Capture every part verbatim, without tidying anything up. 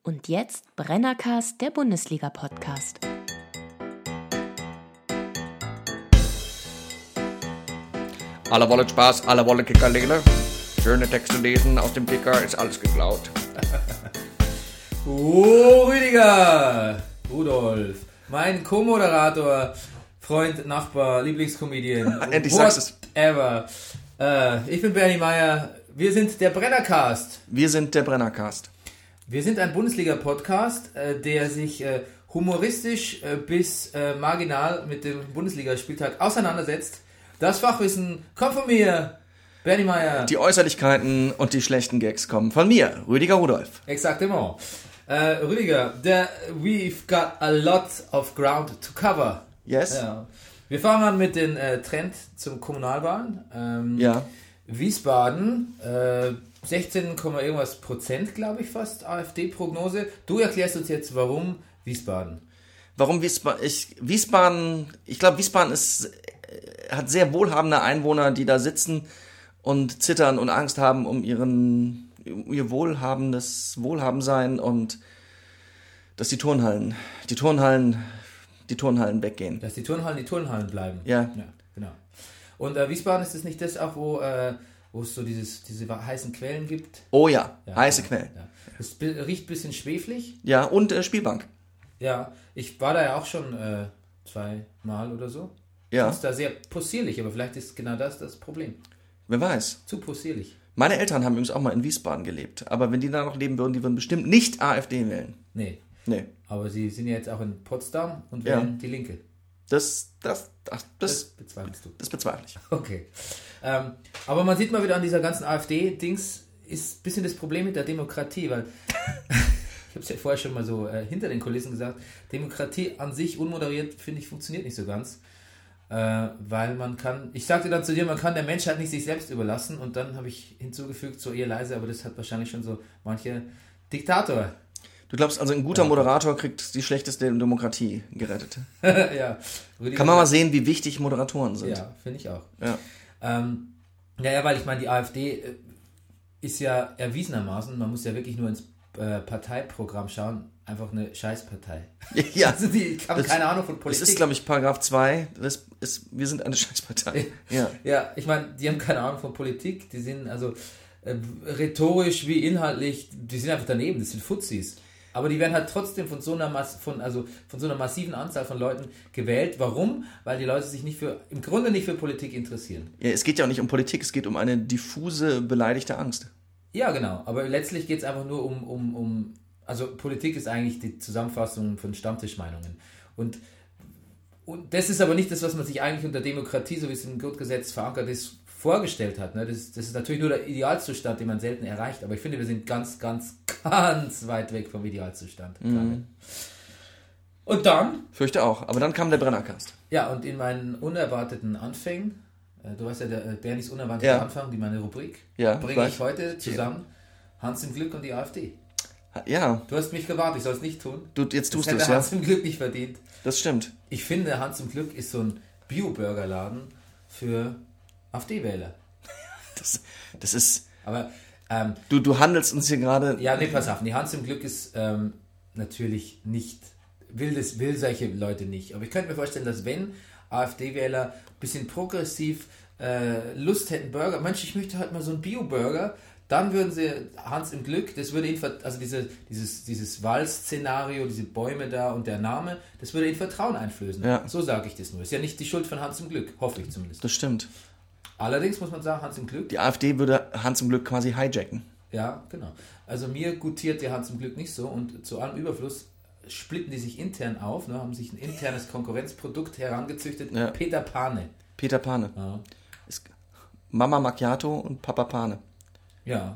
Und jetzt Brennercast, der Bundesliga-Podcast. Alle wollen Spaß, alle wollen Kickerlele. Schöne Texte lesen aus dem Kicker, ist alles geklaut. Oh, Rüdiger! Rudolf, mein Co-Moderator, Freund, Nachbar, Lieblingscomedian. Endlich sagst du es. Ever. Äh, ich bin Bernie Meyer. Wir sind der Brennercast. Wir sind der Brennercast. Wir sind ein Bundesliga-Podcast, äh, der sich äh, humoristisch äh, bis äh, marginal mit dem Bundesligaspieltag auseinandersetzt. Das Fachwissen kommt von mir, Bernie Meyer. Die Äußerlichkeiten und die schlechten Gags kommen von mir, Rüdiger Rudolf. Exactement. Äh, Rüdiger, der, we've got a lot of ground to cover. Yes? Ja. Wir fangen an mit dem äh, Trend zum Kommunalwahlen. Ähm, Ja. Wiesbaden, äh, sechzehn, irgendwas Prozent, glaube ich fast, AfD-Prognose. Du erklärst uns jetzt, warum Wiesbaden. Warum Wiesbaden? Ich, Wiesbaden, ich glaube, Wiesbaden ist, äh, hat sehr wohlhabende Einwohner, die da sitzen und zittern und Angst haben um ihren, um ihr wohlhabendes Wohlhabensein und dass die Turnhallen, die Turnhallen, die Turnhallen weggehen. Dass die Turnhallen die Turnhallen bleiben. Ja. Ja, genau. Und äh, Wiesbaden, ist das nicht das auch, wo, äh, wo es so dieses, diese heißen Quellen gibt? Oh ja, Ja, heiße ja, Quellen. Ja. Das be- riecht ein bisschen schweflig. Ja, und äh, Spielbank. Ja, ich war da ja auch schon äh, zweimal oder so. Ja. Das ist da sehr possierlich, aber vielleicht ist genau das das Problem. Wer weiß. Zu possierlich. Meine Eltern haben übrigens auch mal in Wiesbaden gelebt. Aber wenn die da noch leben würden, die würden bestimmt nicht AfD wählen. Nee. Nee. Aber sie sind ja jetzt auch in Potsdam und Ja. wählen die Linke. Das, das, das, Das das, bezweifelst du. das bezweifle ich. Okay. Ähm, aber man sieht mal wieder an dieser ganzen AfD-Dings, ist ein bisschen das Problem mit der Demokratie, weil ich habe es ja vorher schon mal so äh, hinter den Kulissen gesagt, Demokratie an sich unmoderiert, finde ich, funktioniert nicht so ganz. Äh, weil man kann, ich sagte dann zu dir, man kann der Menschheit nicht sich selbst überlassen und dann habe ich hinzugefügt, so eher leise, aber das hat wahrscheinlich schon so manche Diktator. Du glaubst also, ein guter Moderator kriegt die schlechteste Demokratie gerettet. Ja. Rüdiger, Kann man mal sehen, wie wichtig Moderatoren sind. Ja, finde ich auch. Ja. Ähm, ja, ja, weil ich meine, die AfD äh, ist ja erwiesenermaßen, man muss ja wirklich nur ins äh, Parteiprogramm schauen, einfach eine Scheißpartei. Ja. Also die haben Das- keine Ahnung von Das Politik. ist, glaube ich, Paragraph zwei. Das ist, wir sind eine Scheißpartei. Ja. Ja, ich meine, die haben keine Ahnung von Politik, die sind also äh, rhetorisch wie inhaltlich, die sind einfach daneben, das sind Fuzis. Aber die werden halt trotzdem von so einer Mass- von also von so einer massiven Anzahl von Leuten gewählt. Warum? Weil die Leute sich nicht für im Grunde nicht für Politik interessieren. Ja, es geht ja auch nicht um Politik, es geht um eine diffuse, beleidigte Angst. Ja, genau. Aber letztlich geht es einfach nur um, um, um, also Politik ist eigentlich die Zusammenfassung von Stammtischmeinungen. Und, und das ist aber nicht das, was man sich eigentlich unter Demokratie, so wie es im Grundgesetz verankert ist, vorgestellt hat. Ne? Das, das ist natürlich nur der Idealzustand, den man selten erreicht. Aber ich finde, wir sind ganz, ganz, ganz weit weg vom Idealzustand. Mhm. Und dann, Fürchte auch. Aber dann kam der Brennercast. ja, und in meinen unerwarteten Anfängen, äh, du weißt ja, der äh, Bernis unerwarteter Ja. Anfang, die meine Rubrik, Ja, bringe weiß. ich heute zusammen Hans im Glück und die AfD. Ja, Du hast mich gewarnt, ich soll es nicht tun. du, jetzt tust Das du hätte es, ja. Hans im Glück nicht verdient. Das stimmt. Ich finde, Hans im Glück ist so ein Bio-Burgerladen für AfD-Wähler. Das, das ist, Aber, ähm, du, du handelst uns hier gerade. ja, nee, pass auf. Nee, Hans im Glück ist ähm, natürlich nicht, will, das, will solche Leute nicht. Aber ich könnte mir vorstellen, dass wenn AfD-Wähler ein bisschen progressiv äh, Lust hätten, Burger, Mensch, ich möchte halt mal so einen Bio-Burger, dann würden sie Hans im Glück, das würde ihn, ver- also diese, dieses, dieses Wald-Szenario, diese Bäume da und der Name, das würde ihn Vertrauen einflößen. Ja. So sage ich das nur. Ist ja nicht die Schuld von Hans im Glück, hoffe ich zumindest. Das stimmt. Allerdings muss man sagen, Hans im Glück, Die AfD würde Hans im Glück quasi hijacken. ja, genau. Also mir gutiert der Hans im Glück nicht so und zu allem Überfluss splitten die sich intern auf, ne, haben sich ein internes Konkurrenzprodukt herangezüchtet. Ja. Peter Pane. Peter Pane. Ja. Ist Mama Macchiato und Papa Pane. Ja.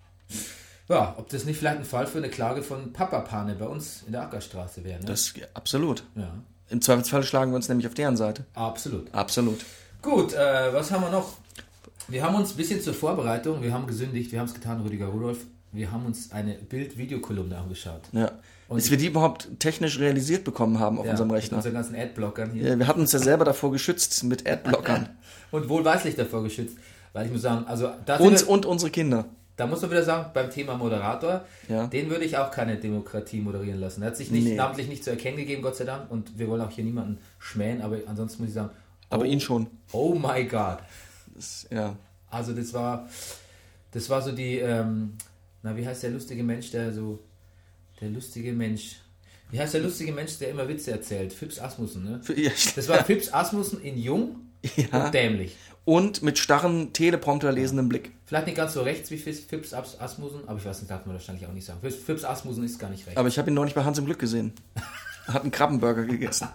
Ja, ob das nicht vielleicht ein Fall für eine Klage von Papa Pane bei uns in der Ackerstraße wäre. Ne? Das, ja, absolut. ja, Im Zweifelsfall schlagen wir uns nämlich auf deren Seite. absolut. Absolut. Gut, äh, was haben wir noch? Wir haben uns ein bisschen zur Vorbereitung, wir haben gesündigt, wir haben es getan, Rüdiger Rudolf. Wir haben uns eine Bild-Videokolumne angeschaut. Ja. Und Bis wir die überhaupt technisch realisiert bekommen haben auf ja, unserem mit Rechner. unseren ganzen Adblockern hier. Ja, wir hatten uns ja selber davor geschützt mit Adblockern. Und wohlweislich davor geschützt. Weil ich muss sagen, also da sind Uns wir, und unsere Kinder. da muss man wieder sagen, beim Thema Moderator, Ja. den würde ich auch keine Demokratie moderieren lassen. Er hat sich nicht Nee. namentlich nicht zu erkennen gegeben, Gott sei Dank. Und wir wollen auch hier niemanden schmähen, aber ansonsten muss ich sagen, Aber oh, ihn schon. Oh my God. Das, ja. Also das war, das war so die, ähm, na wie heißt der lustige Mensch, der so, der lustige Mensch, wie heißt der lustige Mensch, der immer Witze erzählt? Fips Asmussen, ne? Für, ja. Das war Fips Asmussen in jung Ja. und dämlich. Und mit starren, Teleprompter lesendem Blick. Vielleicht nicht ganz so rechts wie Fips As- Asmussen, aber ich weiß nicht, darf man wahrscheinlich auch nicht sagen. Fips, Fips Asmussen ist gar nicht rechts. Aber ich habe ihn neulich bei Hans im Glück gesehen. Hat einen Krabbenburger gegessen.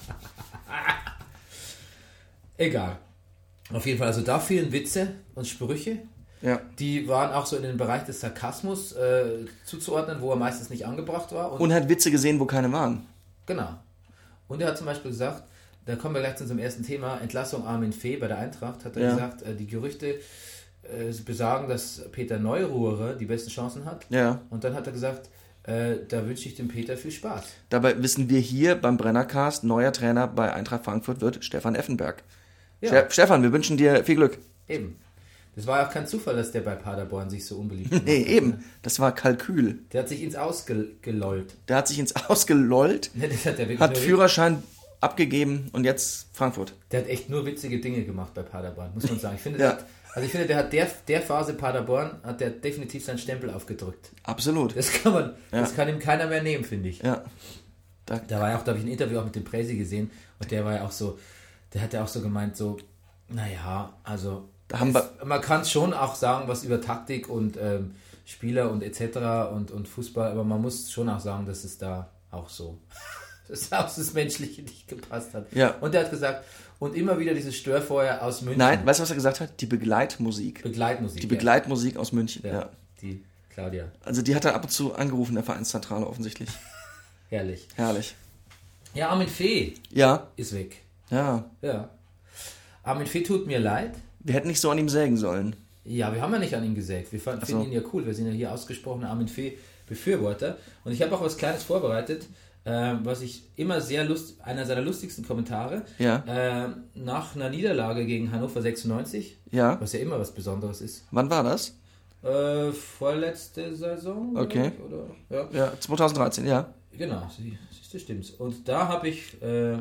Egal. Auf jeden Fall, also da fielen Witze und Sprüche. Ja. Die waren auch so in den Bereich des Sarkasmus äh, zuzuordnen, wo er meistens nicht angebracht war. Und, Und hat Witze gesehen, wo keine waren. genau. Und er hat zum Beispiel gesagt, da kommen wir gleich zu unserem ersten Thema, Entlassung Armin Fee bei der Eintracht, hat er Ja. gesagt, äh, die Gerüchte äh, besagen, dass Peter Neururer die besten Chancen hat. Ja. Und dann hat er gesagt, äh, da wünsche ich dem Peter viel Spaß. Dabei wissen wir hier beim Brennercast, neuer Trainer bei Eintracht Frankfurt wird Stefan Effenberg. Ja, Ste- Stefan, wir wünschen dir viel Glück. eben. Das war ja auch kein Zufall, dass der bei Paderborn sich so unbeliebt gemacht Nee, hat, eben. ne? Das war Kalkül. Der hat sich ins Ausgelollt. Der hat sich ins Ausgelollt, Ne, das hat der wirklich hat nur- Führerschein abgegeben und jetzt Frankfurt. Der hat echt nur witzige Dinge gemacht bei Paderborn, muss man sagen. Ich finde, Ja. der hat, also ich finde, der hat der, der Phase Paderborn hat der definitiv seinen Stempel aufgedrückt. Absolut. Das kann man, Ja. das kann ihm keiner mehr nehmen, finde ich. Ja. Da, Da war ja auch, da habe ich ein Interview auch mit dem Presi gesehen und der war ja auch so, der hat ja auch so gemeint, so, naja, also Da haben es, man kann schon auch sagen, was über Taktik und ähm, Spieler und et cetera und, und Fußball, aber man muss schon auch sagen, dass es da auch so, dass auch das Menschliche nicht gepasst hat. Ja. Und er hat gesagt, und immer wieder dieses Störfeuer aus München. Nein, weißt du, was er gesagt hat? Die Begleitmusik. Begleitmusik. Die Begleitmusik aus München, ja. ja. ja. Die Claudia. Also die hat er ab und zu angerufen, der Vereinszentrale offensichtlich. Herrlich. Herrlich. Ja, Armin Fee Ja, ist weg. ja. Ja. Armin Fee tut mir leid. Wir hätten nicht so an ihm sägen sollen. Ja, wir haben ja nicht an ihn gesägt. Wir fanden, Ach so. finden ihn ja cool. Wir sind ja hier ausgesprochene Armin Fee Befürworter. Und ich habe auch was Kleines vorbereitet, äh, was ich immer sehr lust, einer seiner lustigsten Kommentare, Ja. äh, nach einer Niederlage gegen Hannover sechsundneunzig, Ja. was ja immer was Besonderes ist. Wann war das? Äh, vorletzte Saison? glaub Okay. ich, Oder? Ja. Ja, zweitausenddreizehn, ja. Genau, sie- siehst du, stimmt's. Und da habe ich, äh,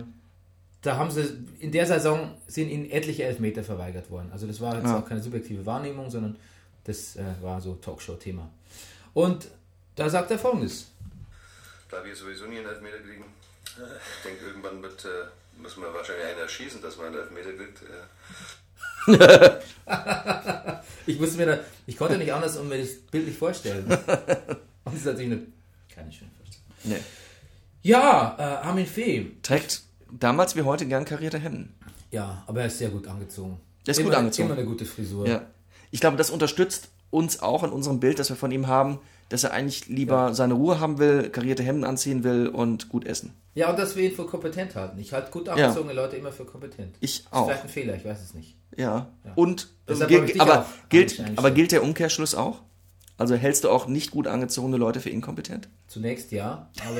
da haben sie, in der Saison sind ihnen etliche Elfmeter verweigert worden. Also das war jetzt Ja. auch keine subjektive Wahrnehmung, sondern das äh, war so Talkshow-Thema. Und da sagt er Folgendes. Da wir sowieso nie einen Elfmeter kriegen, ich denke, irgendwann wird, äh, müssen wir wahrscheinlich einen erschießen, dass man einen Elfmeter kriegt. Äh. Ich musste mir da, ich konnte nicht anders und mir das bildlich vorstellen. Und das ist natürlich eine, keine schöne Vorstellung. Nee. Ja, äh, Armin Fee. Trägt damals wie heute gern karierte Hemden. Ja, aber er ist sehr gut angezogen. Der ist immer, gut angezogen. Immer eine gute Frisur. Ja. Ich glaube, das unterstützt uns auch in unserem Bild, das wir von ihm haben, dass er eigentlich lieber seine Ruhe haben will, karierte Hemden anziehen will und gut essen. Ja, und dass wir ihn für kompetent halten. Ich halte gut angezogene Leute immer für kompetent. Ich Ist auch. vielleicht ein Fehler, ich weiß es nicht. Ja. Ja. Und Deshalb gilt- habe ich dich aber auch gilt, eigentlich aber gilt der Umkehrschluss auch? Also hältst du auch nicht gut angezogene Leute für inkompetent? Zunächst ja, aber,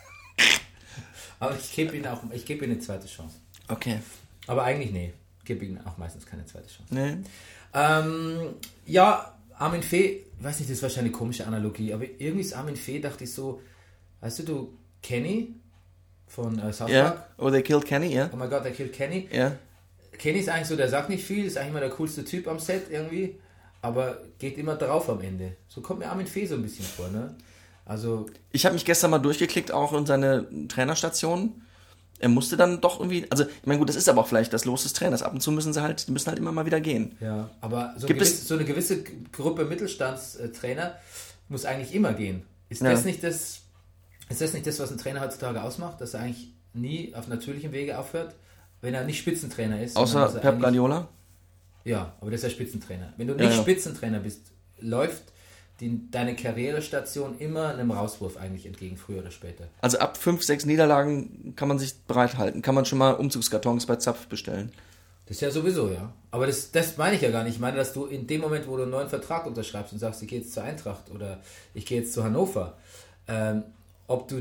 aber ich gebe ihm auch, ich gebe ihm eine zweite Chance. Okay. Aber eigentlich nee, ich gebe ihm auch meistens keine zweite Chance. Nee. Ähm, ja, Armin Fee, weiß nicht, das ist wahrscheinlich eine komische Analogie, aber irgendwie ist Armin Fee, dachte ich so, weißt du, du, Kenny von äh, South Ja. Park, Oh, they killed Kenny, ja. oh my God, der killed Kenny. Ja. Kenny ist eigentlich so, der sagt nicht viel, ist eigentlich immer der coolste Typ am Set irgendwie, aber geht immer drauf am Ende. So kommt mir Armin Fee so ein bisschen vor, ne? Also, Ich habe mich gestern mal durchgeklickt, auch in seine Trainerstation. Er musste dann doch irgendwie, also ich meine gut, das ist aber auch vielleicht das Los des Trainers. Ab und zu müssen sie halt, die müssen halt immer mal wieder gehen. ja, aber so, Gibt gewiss, es- so eine gewisse Gruppe Mittelstandstrainer muss eigentlich immer gehen. Ist Ja. das nicht das, ist das nicht das, was ein Trainer heutzutage ausmacht, dass er eigentlich nie auf natürlichem Wege aufhört, wenn er nicht Spitzentrainer ist? sondern Außer dass er Pep eigentlich- Guardiola. Ja, aber das ist ja Spitzentrainer. Wenn du Ja, nicht ja. Spitzentrainer bist, läuft die, deine Karrierestation immer einem Rauswurf eigentlich entgegen, früher oder später. Also ab fünf, sechs Niederlagen kann man sich bereithalten. Kann man schon mal Umzugskartons bei Zapf bestellen. Das ist ja sowieso, ja. Aber das, das meine ich ja gar nicht. Ich meine, dass du in dem Moment, wo du einen neuen Vertrag unterschreibst und sagst, ich gehe jetzt zur Eintracht oder ich gehe jetzt zu Hannover, ähm, ob du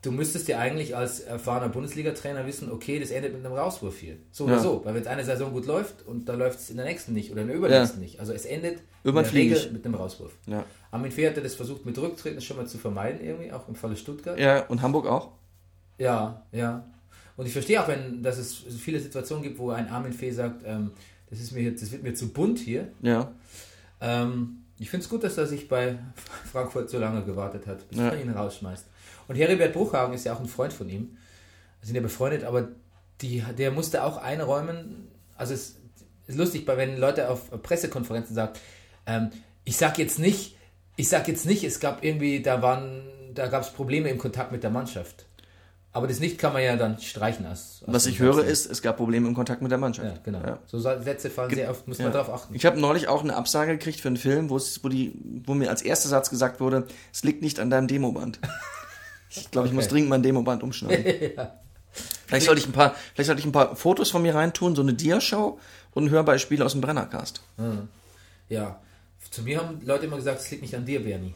du müsstest ja eigentlich als erfahrener Bundesliga-Trainer wissen, okay, das endet mit einem Rauswurf hier. So oder Ja. so. Weil wenn es eine Saison gut läuft und da läuft es in der nächsten nicht oder in der übernächsten Ja. nicht. Also es endet Irgendwann in der fliege Regel ich. mit einem Rauswurf. Ja. Armin Fee hatte das versucht mit Rücktreten schon mal zu vermeiden irgendwie, auch im Falle Stuttgart. Ja, und Hamburg auch? Ja, ja. Und ich verstehe auch, wenn, dass es viele Situationen gibt, wo ein Armin Fee sagt, ähm, das ist mir jetzt, das wird mir zu bunt hier. Ja. Ähm, ich finde es gut, dass er sich bei Frankfurt so lange gewartet hat, bis Ja. er ihn rausschmeißt. Und Heribert Bruchhagen ist ja auch ein Freund von ihm. Wir sind ja befreundet, aber die, der musste auch einräumen. Also es ist lustig, wenn Leute auf Pressekonferenzen sagen, ähm, ich sag jetzt nicht, ich sag jetzt nicht, es gab irgendwie, da waren, da gab es Probleme im Kontakt mit der Mannschaft. Aber das nicht kann man ja dann streichen. Als, als Was ich höre ist, es gab Probleme im Kontakt mit der Mannschaft. Ja, genau. Ja. So Sätze fallen sehr oft, muss man Ja. darauf achten. Ich habe neulich auch eine Absage gekriegt für einen Film, wo es, wo die, wo mir als erster Satz gesagt wurde, es liegt nicht an deinem Demoband. Ich glaube, ich Okay. muss dringend mein Demoband umschneiden. Vielleicht sollte ich ein paar, vielleicht sollte ich ein paar Fotos von mir reintun, so eine Dia-Show und ein Hörbeispiel aus dem Brennercast. Ja. Zu mir haben Leute immer gesagt, es liegt nicht an dir, Bernie.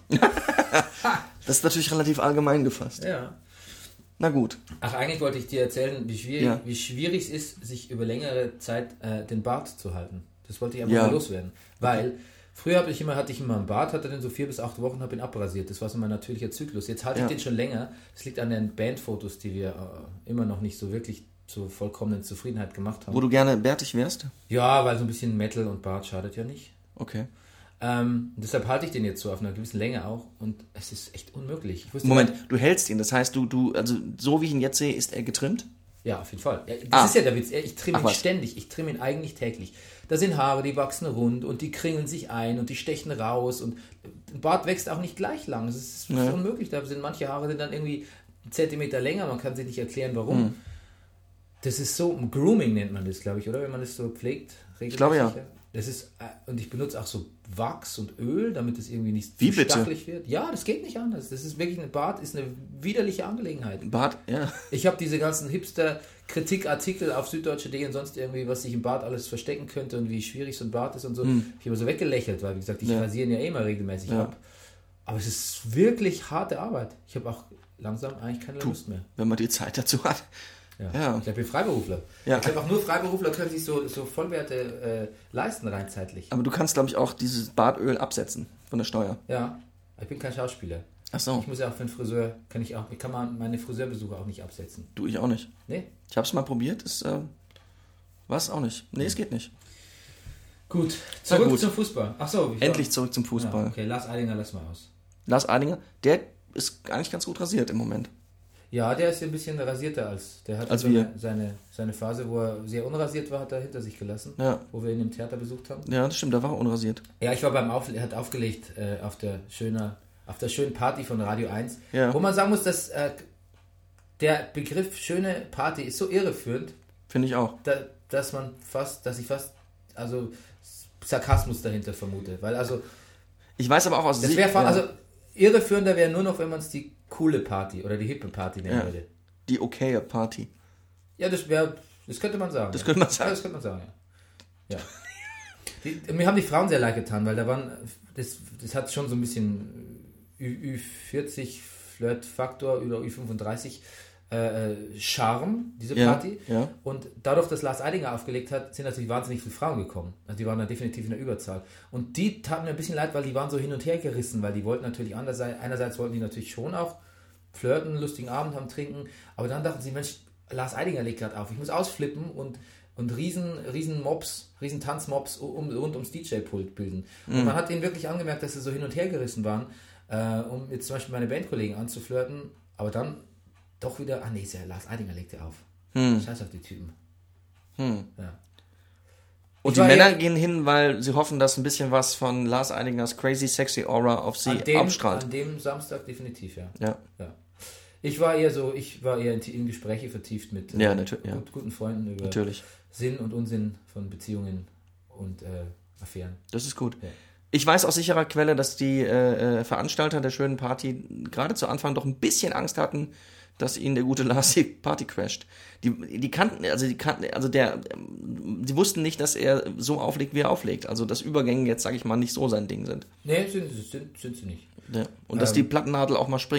Das ist natürlich relativ allgemein gefasst. Ja. Na gut. Ach, eigentlich wollte ich dir erzählen, wie schwierig, Ja. wie schwierig es ist, sich über längere Zeit äh, den Bart zu halten. Das wollte ich einfach Ja. mal loswerden. Weil früher hatte ich immer, hatte ich immer einen Bart, hatte den so vier bis acht Wochen, habe ihn abrasiert. Das war so mein natürlicher Zyklus. Jetzt halte Ja. ich den schon länger. Das liegt an den Bandfotos, die wir äh, immer noch nicht so wirklich zur vollkommenen Zufriedenheit gemacht haben. Wo du gerne bärtig wärst? Ja, weil so ein bisschen Metal und Bart schadet ja nicht. Okay. Ähm, deshalb halte ich den jetzt so auf einer gewissen Länge auch und es ist echt unmöglich. Ich wusste Moment, gar- du hältst ihn, das heißt, du, du, also so wie ich ihn jetzt sehe, ist er getrimmt? Ja, auf jeden Fall. Ja, das Ah. ist ja der Witz. Ich trimme Ach, ihn was. ständig. Ich trimme ihn eigentlich täglich. Da sind Haare, die wachsen rund und die kringeln sich ein und die stechen raus und ein Bart wächst auch nicht gleich lang. Das ist Ja. unmöglich. Da sind manche Haare sind dann irgendwie einen Zentimeter länger. Man kann sich nicht erklären, warum. Hm. Das ist so, Grooming nennt man das, glaube ich, oder? Wenn man das so pflegt. Regelmäßig. glaube, ja. Das ist, äh, und ich benutze auch so Wachs und Öl, damit es irgendwie nicht Wie zu bitte? stachelig wird. Ja, das geht nicht anders. Das ist wirklich, ein Bart ist eine widerliche Angelegenheit. Bart, ja. Ich habe diese ganzen Hipster-Kritikartikel auf süddeutsche Punkt de und sonst irgendwie, was sich im Bart alles verstecken könnte und wie schwierig so ein Bart ist und so. Hm. Ich habe so weggelächelt, weil, wie gesagt, ich Ja. rasiere ihn ja eh mal regelmäßig Ja. ab. Aber es ist wirklich harte Arbeit. Ich habe auch langsam eigentlich keine Lust mehr. Wenn man die Zeit dazu hat. Ja. Ja. Ich glaube, Freiberufler. Ja. Ich glaube, auch nur Freiberufler können sich so, so Vollwerte äh, leisten, rein zeitlich. Aber du kannst, glaube ich, auch dieses Bartöl absetzen von der Steuer. Ja, ich bin kein Schauspieler. Ach so, Ich muss ja auch für einen Friseur, kann ich auch, ich kann mal meine Friseurbesuche auch nicht absetzen. du, ich auch nicht. Nee? Ich habe es mal probiert, ist, äh, was auch nicht. Nee, es geht nicht. Gut, zurück gut. zum Fußball. Ach so, ich Endlich zurück zum Fußball. Ja, okay, Lars Eidinger lass mal aus. Lars Eidinger, der ist eigentlich ganz gut rasiert im Moment. Ja, der ist ein bisschen rasierter als. Der hat Als so wir. eine, seine, seine Phase, wo er sehr unrasiert war, hat er hinter sich gelassen. Ja. Wo wir ihn im Theater besucht haben. Ja, das stimmt, da war er unrasiert. Ja, ich war beim Aufle er hat aufgelegt äh, auf der schöner, auf der schönen Party von Radio eins. Ja. Wo man sagen muss, dass äh, der Begriff schöne Party ist so irreführend, Finde ich auch. da, dass man fast, dass ich fast, also Sarkasmus dahinter vermute. Weil also, Ich weiß aber auch aus das Sicht- wäre, ja, also irreführender wäre nur noch, wenn man es die coole Party oder die hippe Party nennen Ja. würde. die okaye Party. Ja, das wäre, das könnte man sagen. Das ja. könnte man sagen. Ja, das könnte man sagen, ja. ja. Die, mir haben die Frauen sehr leid getan, weil da waren, das, das hat schon so ein bisschen Ü vierzig Flirt-Faktor oder Ü fünfunddreißig äh, Charme, diese Ja, Party. ja. Und dadurch, dass Lars Eidinger aufgelegt hat, sind natürlich wahnsinnig viele Frauen gekommen. Also die waren da definitiv in der Überzahl. Und die taten mir ein bisschen leid, weil die waren so hin und her gerissen, weil die wollten natürlich andererseits, einerseits wollten die natürlich schon auch flirten, einen lustigen Abend haben, trinken, aber dann dachten sie, Mensch, Lars Eidinger legt gerade auf, ich muss ausflippen und, und riesen, riesen Mobs, riesen Tanzmobs um, rund ums D J-Pult bilden. Und man hat ihnen wirklich angemerkt, dass sie so hin und her gerissen waren, äh, um jetzt zum Beispiel meine Bandkollegen anzuflirten, aber dann doch wieder, ah nee, ist ja Lars Eidinger legt ja auf. Hm. Scheiß auf die Typen. Hm. Ja. Und Ich die war Männer ja- gehen hin, weil sie hoffen, dass ein bisschen was von Lars Eidingers Crazy Sexy Aura auf sie An dem, abstrahlt. an dem Samstag definitiv, ja. Ja. ja. Ich war eher so, ich war eher in, in Gespräche vertieft mit Ja, äh, natürlich, ja. gut, guten Freunden über Natürlich. Sinn und Unsinn von Beziehungen und äh, Affären. Das ist gut. Ja. Ich weiß aus sicherer Quelle, dass die äh, Veranstalter der schönen Party gerade zu Anfang doch ein bisschen Angst hatten, dass ihnen der gute Lars die Party crasht. Die, die kannten, also die kannten, also der, die wussten nicht, dass er so auflegt, wie er auflegt. Also dass Übergänge jetzt, sage ich mal, nicht so sein Ding sind. Nee, sind, sind, sind sie nicht. Ja. Und dass Ähm. die Plattennadel auch mal springt.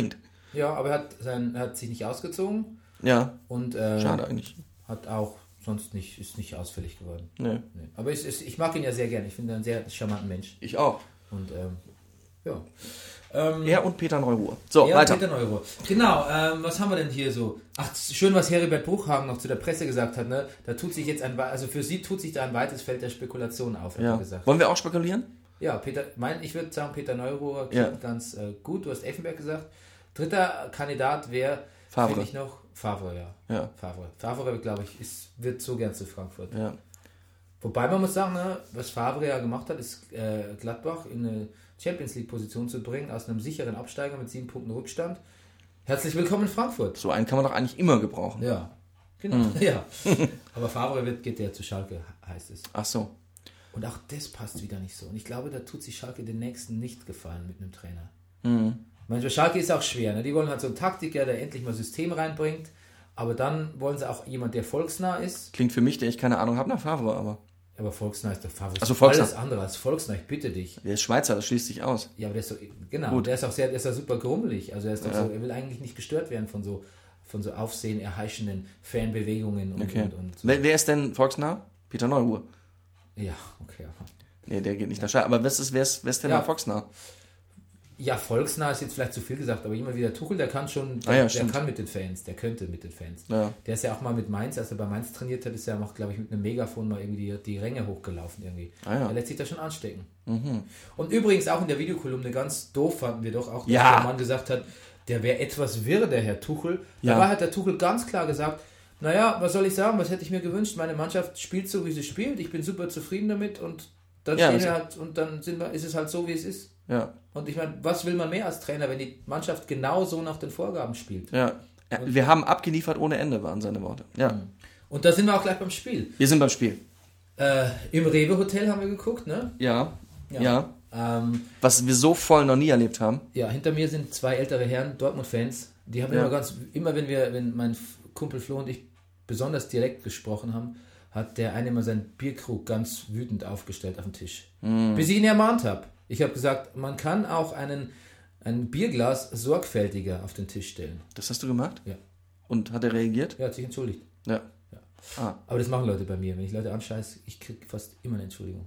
Ja, aber er hat, sein, er hat sich nicht ausgezogen. Ja, und äh, schade eigentlich. Hat auch sonst nicht, ist nicht ausfällig geworden. Nee. Nee. Aber ich, ich mag ihn ja sehr gerne. Ich finde ihn einen sehr charmanten Mensch. Ich auch. Und ähm, ja. Ähm, er und Peter Neuruhr. So, er weiter. Und Peter Neuruhr. Genau, ähm, was haben wir denn hier so? Ach, schön, was Heribert Bruchhagen noch zu der Presse gesagt hat. Ne? Da tut sich jetzt ein, also für sie tut sich da ein weites Feld der Spekulation auf, hat Ja. er gesagt. Wollen wir auch spekulieren? Ja, Peter, mein, ich würde sagen, Peter Neuruhr klingt Ja. ganz äh, gut. Du hast Effenberg gesagt. Dritter Kandidat wäre, Favre. finde ich noch, Favre, ja. Ja. Favre. Favre, glaube ich, ist, wird so gern zu Frankfurt. Ja. Wobei man muss sagen, ne, was Favre ja gemacht hat, ist äh, Gladbach in eine Champions League Position zu bringen, aus einem sicheren Absteiger mit sieben Punkten Rückstand. Herzlich willkommen in Frankfurt. So einen kann man doch eigentlich immer gebrauchen. Ja, genau. Ja. Aber Favre wird, geht ja zu Schalke, heißt es. Ach so. Und auch das passt wieder nicht so. Und ich glaube, da tut sich Schalke den nächsten nicht gefallen mit einem Trainer. Mhm. Manchmal Schalke ist auch schwer. Ne? Die wollen halt so einen Taktiker, der endlich mal System reinbringt. Aber dann wollen sie auch jemand, der volksnah ist. Klingt für mich, der ich keine Ahnung habe, nach Favre, aber. Aber volksnah ist doch Favre. Also volksnah. Alles andere als volksnah, ich bitte dich. Der ist Schweizer, das schließt sich aus. Ja, aber der ist so, genau, Gut. der ist auch sehr, der ist ja super grummelig. Also er ist doch Ja. so, er will eigentlich nicht gestört werden von so, von so aufsehenerheischenden Fanbewegungen und, Okay. und, und so. Wer, wer ist denn volksnah? Peter Neuruhr. Ja, okay. aber- Nee, der geht nicht nach Schalke. Aber was ist, wer ist, wer ist denn Ja. mal volksnah? Ja, volksnah ist jetzt vielleicht zu viel gesagt, aber jemand wie der Tuchel, der kann schon, der, Ah ja, der stimmt. kann mit den Fans, der könnte mit den Fans. Ja. Der ist ja auch mal mit Mainz, als er bei Mainz trainiert hat, ist er auch, glaube ich, mit einem Megafon mal irgendwie die, die Ränge hochgelaufen irgendwie. Ah ja. Er lässt sich da schon anstecken. Mhm. Und übrigens auch in der Videokolumne ganz doof fanden wir doch auch, dass Ja. der Mann gesagt hat, der wäre etwas wirr, der Herr Tuchel. Ja. Dabei hat der Tuchel ganz klar gesagt, naja, was soll ich sagen, was hätte ich mir gewünscht? Meine Mannschaft spielt so, wie sie spielt, ich bin super zufrieden damit und dann Ja, stehen also- wir halt und dann sind wir, ist es halt so, wie es ist. Ja. Und ich meine, was will man mehr als Trainer, wenn die Mannschaft genau so nach den Vorgaben spielt? Ja. Ja, wir haben abgeliefert ohne Ende, waren seine Worte. Ja. Und da sind wir auch gleich beim Spiel. Wir sind beim Spiel. Äh, Im Rewe Hotel haben wir geguckt, ne? Ja. Ja. Ja. Ähm, Was wir so voll noch nie erlebt haben. ja, hinter mir sind zwei ältere Herren, Dortmund-Fans. Die haben Ja. immer ganz, immer wenn wir, wenn mein Kumpel Flo und ich besonders direkt gesprochen haben, hat der eine immer seinen Bierkrug ganz wütend aufgestellt auf den Tisch. Mm. Bis ich ihn ermahnt habe. Ich habe gesagt, man kann auch einen, ein Bierglas sorgfältiger auf den Tisch stellen. Das hast du gemacht? Ja. Und hat er reagiert? Er hat sich entschuldigt. Ja. Ja. Ah. Aber das machen Leute bei mir. Wenn ich Leute anscheiße, ich kriege fast immer eine Entschuldigung.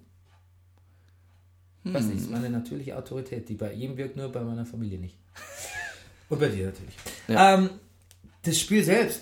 Ich weiß nicht, das ist meine natürliche Autorität, die bei ihm wirkt, nur bei meiner Familie nicht. Und bei dir natürlich. Ja. Ähm, das Spiel selbst.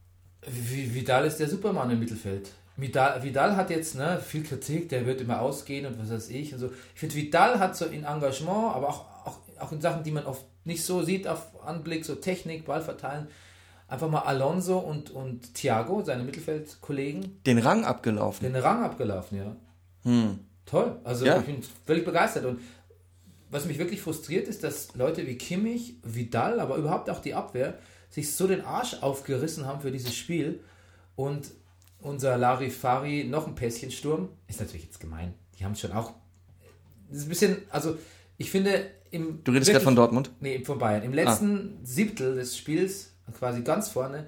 Vi- Vidal ist der Supermann im Mittelfeld. Vidal, Vidal hat jetzt ne, viel Kritik, der wird immer ausgehen und was weiß ich und so. Ich finde, Vidal hat so in Engagement, aber auch, auch, auch in Sachen, die man oft nicht so sieht auf Anblick, so Technik, Ball verteilen, einfach mal Alonso und, und Thiago, seine Mittelfeldkollegen, Den Rang abgelaufen. den Rang abgelaufen, ja. Hm. Toll, also Ja. ich bin völlig begeistert und was mich wirklich frustriert ist, dass Leute wie Kimmich, Vidal, aber überhaupt auch die Abwehr sich so den Arsch aufgerissen haben für dieses Spiel und unser Larifari noch ein Pässchensturm, ist natürlich jetzt gemein, die haben es schon auch, das ist ein bisschen, also ich finde im... Du redest wirklich- gerade von Dortmund? Nee, von Bayern. Im letzten Siebtel des Spiels, quasi ganz vorne,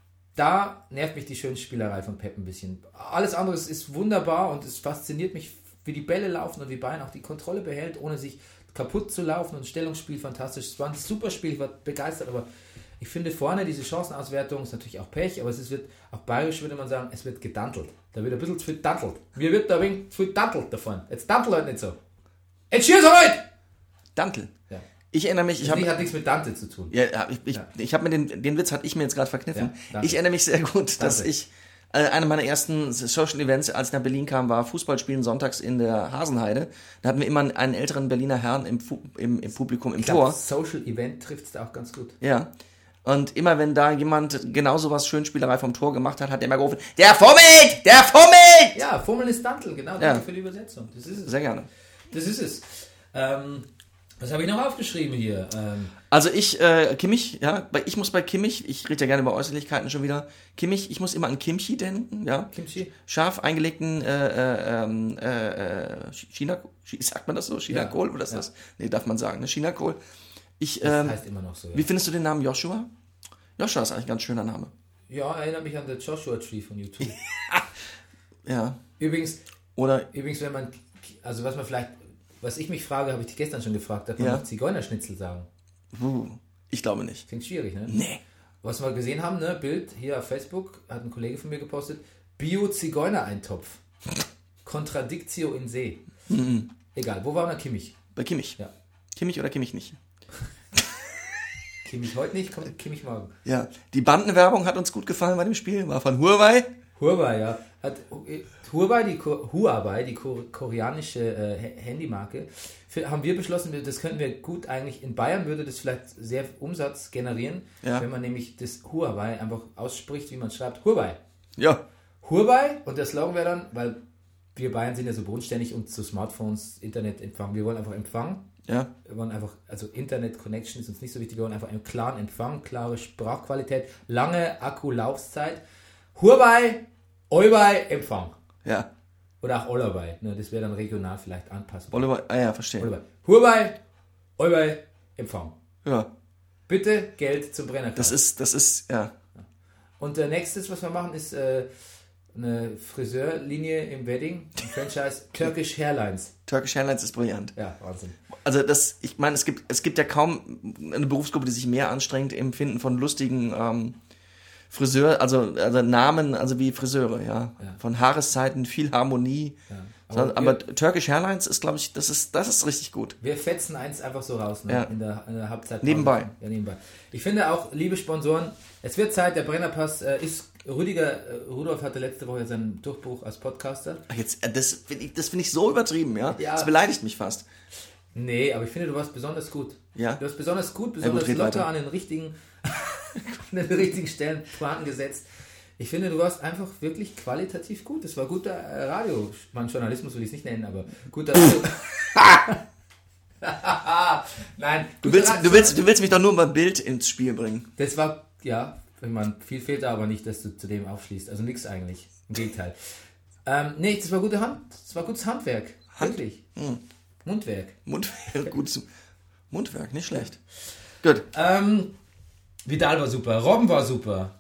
da nervt mich die schöne Spielerei von Pep ein bisschen. Alles andere ist wunderbar und es fasziniert mich, wie die Bälle laufen und wie Bayern auch die Kontrolle behält, ohne sich kaputt zu laufen und Stellungsspiel fantastisch. Es war ein super Spiel, ich war begeistert, aber ich finde vorne diese Chancenauswertung ist natürlich auch Pech, aber es ist, wird, auch bayerisch würde man sagen, es wird gedantelt. Da wird ein bisschen zu viel dantelt. Mir wird da ein wenig zu viel dantelt davon. Jetzt dantelt halt nicht so. Jetzt schieß heute! Dantel. Ja. Ich erinnere mich, ich Das habe hat nichts mit Dante zu tun. ja, ich, ich, Ja. ich habe mir den, den Witz hatte ich mir jetzt gerade verkniffen. Ja, danke. ich erinnere mich sehr gut, dass Danke. ich äh, eine meiner ersten Social Events, als ich nach Berlin kam, war Fußballspielen sonntags in der Hasenheide. Da hatten wir immer einen älteren Berliner Herrn im, Fu- im, im Publikum im Ich glaube, Tor. Social Event trifft es da auch ganz gut. Ja. Und immer wenn da jemand genau sowas Schönspielerei vom Tor gemacht hat, hat er immer gerufen, der fummelt! Der fummelt! Ja, Fummel ist Dantel, genau, Ja. danke für die Übersetzung. Das ist es. Sehr gerne. Das ist es. Ähm, was habe ich noch aufgeschrieben hier? Ähm, Also ich, äh, Kimmich, ja, bei, ich muss bei Kimmich, ich rede ja gerne über Äußerlichkeiten schon wieder, Kimmich, ich muss immer an Kimchi denken, ja. Kimchi? Scharf eingelegten äh, äh, ähm, äh, äh, China, sagt man das so? Chinakohl, Ja, oder ist ja. das? Nee, darf man sagen, ne? Chinakohl. Ich, Das ähm, heißt immer noch so. Ja. wie findest du den Namen Joshua? Joshua ist eigentlich ein ganz schöner Name. ja, erinnert mich an den Joshua Tree von YouTube. Ja. übrigens, Oder, übrigens, wenn man, also was man vielleicht, was ich mich frage, habe ich dich gestern schon gefragt, darf man Ja. noch Zigeunerschnitzel sagen? uh, Ich glaube nicht. Klingt schwierig, ne? Nee. Was wir gesehen haben, ne, Bild hier auf Facebook, hat ein Kollege von mir gepostet, Bio-Zigeuner-Eintopf. Contradictio in See. Mhm. Egal, wo war der Kimmich? Bei Kimmich. Ja. Kimmich oder Kimmich nicht? Kimmich heute nicht, kommt Kimmich morgen. Ja, die Bandenwerbung hat uns gut gefallen bei dem Spiel, war von Huawei. Huawei, ja. Hat, Huawei, die, Huawei, die koreanische äh, Handymarke, für, haben wir beschlossen, das könnten wir gut eigentlich, in Bayern würde das vielleicht sehr Umsatz generieren, ja. wenn man nämlich das Huawei einfach ausspricht, wie man schreibt, Huawei. Ja. Huawei, und der Slogan wäre dann, weil wir Bayern sind ja so bodenständig und zu Smartphones, Internet empfangen, wir wollen einfach Empfang. Ja. Wir wollen einfach, also Internet-Connection ist uns nicht so wichtig, wir wollen einfach einen klaren Empfang, klare Sprachqualität, lange Akkulaufzeit. Huawei, Huawei, Empfang. Ja. Oder auch Huawei, ne, das wäre dann regional vielleicht anpassbar. Huawei, ah ja, verstehe. Huawei, Huawei, Huawei, Empfang. Ja. Bitte Geld zum Brennerkasten. Das ist, das ist, ja. Und der nächstes, was wir machen, ist äh, eine Friseurlinie im Wedding, ein Franchise Turkish Hairlines. Turkish Airlines ist brillant. Ja, Wahnsinn. Also das, ich meine, es gibt, es gibt ja kaum eine Berufsgruppe, die sich mehr anstrengt im Finden von lustigen ähm, Friseur, also, also Namen, also wie Friseure, ja. Ja. Von Haareszeiten, viel Harmonie. Ja. Aber, Aber, aber wir, Turkish Airlines ist, glaube ich, das ist, das ist richtig gut. wir fetzen eins einfach so raus, ne? Ja. in, der, in der Halbzeit. Nebenbei. Ja, nebenbei. Ich finde auch, liebe Sponsoren, es wird Zeit, der Brennerpass äh, ist, Rüdiger äh, Rudolf hatte letzte Woche seinen Durchbruch als Podcaster. Ach, Jetzt, äh, das finde ich, das find ich so übertrieben, ja? Ja. Das beleidigt mich fast. Nee, aber ich finde, du warst besonders gut. Ja. Du hast besonders gut, Ja, besonders gut, red locker weiter. an den richtigen an den richtigen Stellen Pointen gesetzt. Ich finde, du warst einfach wirklich qualitativ gut. Das war guter äh, Radio, man, Journalismus will ich es nicht nennen, aber guter Radio. Nein, Du guter willst, Radio- du, willst, du willst mich doch nur mal Bild ins Spiel bringen. Das war, ja, ich meine, viel fehlt da aber nicht, dass du zu dem aufschließt. Also nichts eigentlich. Im Gegenteil. Ähm, nee, das war gute Hand. Das war gutes Handwerk. Hand? Wirklich. Hm. Mundwerk. Mundwerk, gut zum Mundwerk, nicht schlecht. Gut. Ähm, Vidal war super. Robben war super.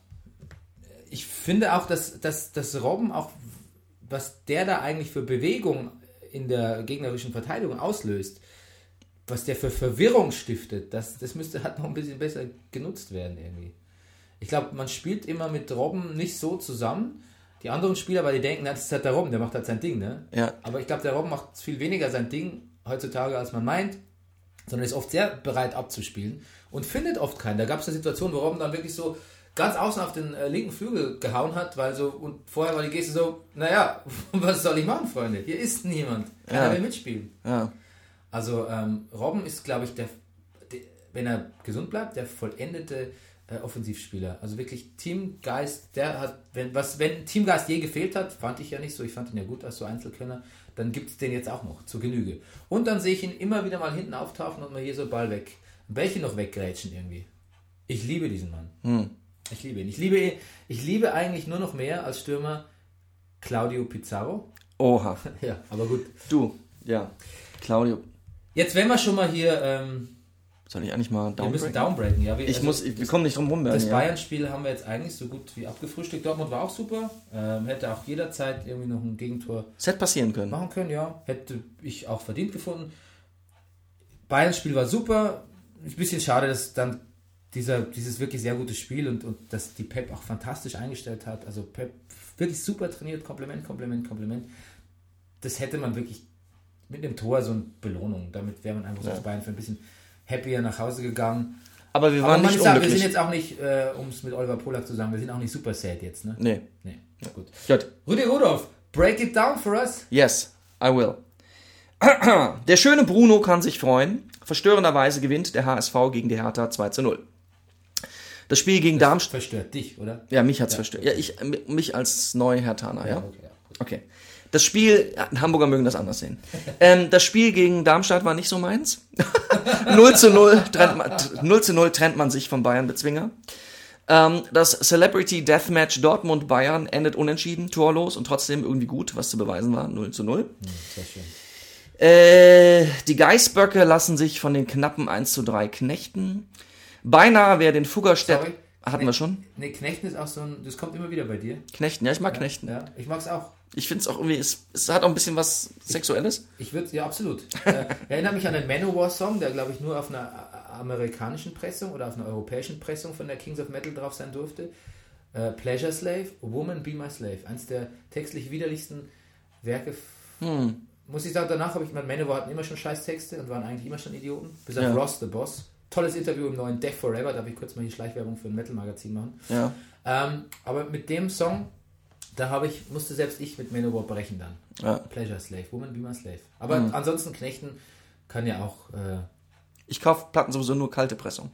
Ich finde auch, dass, dass, dass Robben auch, was der da eigentlich für Bewegung in der gegnerischen Verteidigung auslöst, was der für Verwirrung stiftet, das, das müsste halt noch ein bisschen besser genutzt werden irgendwie. Ich glaube, man spielt immer mit Robben nicht so zusammen. Die anderen Spieler, weil die denken, das ist halt der Robben, der macht halt sein Ding, ne? Ja. Aber ich glaube, der Robben macht viel weniger sein Ding heutzutage, als man meint, sondern ist oft sehr bereit abzuspielen und findet oft keinen. Da gab es eine Situation, wo Robben dann wirklich so ganz außen auf den äh, linken Flügel gehauen hat, weil so, und vorher war die Geste so, naja, was soll ich machen, Freunde? Hier ist niemand. Keiner Ja. will mitspielen. Ja. Also ähm, Robben ist, glaube ich, der, der, wenn er gesund bleibt, der vollendete äh, Offensivspieler. Also wirklich Teamgeist, der hat, wenn was, wenn Teamgeist je gefehlt hat, fand ich ja nicht so, ich fand ihn ja gut als so Einzelkönner, dann gibt es den jetzt auch noch, zur Genüge. Und dann sehe ich ihn immer wieder mal hinten auftauchen und mal hier so Ball weg, ein Bällchen noch weggrätschen irgendwie. Ich liebe diesen Mann. Hm. Ich liebe ihn. Ich liebe ihn. Ich liebe eigentlich nur noch mehr als Stürmer Claudio Pizarro. Oha. Ja, aber gut. Du, ja. Claudio, Jetzt, wenn wir schon mal hier, ähm, soll ich eigentlich mal wir müssen downbreaken? downbreaken. Ja, wir, Ich also muss, ich, wir kommen nicht drum rum, Das Bernie, ja. Bayern-Spiel haben wir jetzt eigentlich so gut wie abgefrühstückt. Dortmund war auch super. Ähm, hätte auch jederzeit irgendwie noch ein Gegentor Es hätte passieren können. machen können, ja. Hätte ich auch verdient gefunden. Bayern-Spiel war super. Ein bisschen schade, dass dann dieser, dieses wirklich sehr gute Spiel und, und dass die Pep auch fantastisch eingestellt hat. Also Pep wirklich super trainiert. Kompliment, Kompliment, Kompliment. Das hätte man wirklich mit dem Tor so eine Belohnung. Damit wäre man einfach so Ja. als Bayern für ein bisschen happier nach Hause gegangen. Aber wir Aber waren man nicht ist auch, wir unglücklich. sind jetzt auch nicht, äh, um es mit Oliver Polak zu sagen, wir sind auch nicht super sad jetzt, ne? Nee. Nee, gut. Gut. Rudi Rudolf, break it down for us. Yes, I will. Der schöne Bruno kann sich freuen. Verstörenderweise gewinnt der H S V gegen die Hertha zwei zu null. Das Spiel gegen Darmstadt... Verstört dich, oder? Ja, mich hat's Ja. verstört. Ja, ich, mich als Neu-Herthaner, ja? Okay, ja. Gut. Okay. Das Spiel, ja, Hamburger mögen das anders sehen. ähm, das Spiel gegen Darmstadt war nicht so meins. null zu null trennt man, null zu null trennt man sich vom Bayern-Bezwinger. Ähm, das Celebrity Deathmatch Dortmund-Bayern endet unentschieden, torlos und trotzdem irgendwie gut, was zu beweisen war. null zu null. Hm, sehr schön. Äh, die Geißböcke lassen sich von den knappen eins zu drei knechten. Beinahe wer den Fuggerstedt... Sorry. Hatten wir schon? Nee, Knechten ist auch so ein, das kommt immer wieder bei dir. Knechten, ja, ich mag Knechten. Ja, ich mag's auch. Ich finde es auch irgendwie, es, es hat auch ein bisschen was Sexuelles. Ich würde, ja, absolut. äh, erinnert mich an den Manowar-Song, der, glaube ich, nur auf einer amerikanischen Pressung oder auf einer europäischen Pressung von der Kings of Metal drauf sein durfte. Äh, Pleasure Slave, Woman Be My Slave. Eins der textlich widerlichsten Werke. Hm. Muss ich sagen, danach habe ich, mein Manowar hatten immer schon Scheißtexte und waren eigentlich immer schon Idioten. Bis auf ja. Ross the Boss. Tolles Interview im neuen Death Forever, darf ich kurz mal hier Schleichwerbung für ein Metal-Magazin machen. Ja. Ähm, aber mit dem Song, da habe ich, musste selbst ich mit Manowar brechen dann. Ja. Pleasure Slave, Woman Be My Slave. Aber mhm. ansonsten Knechten kann ja auch... Äh, ich kaufe Platten sowieso nur kalte Pressung.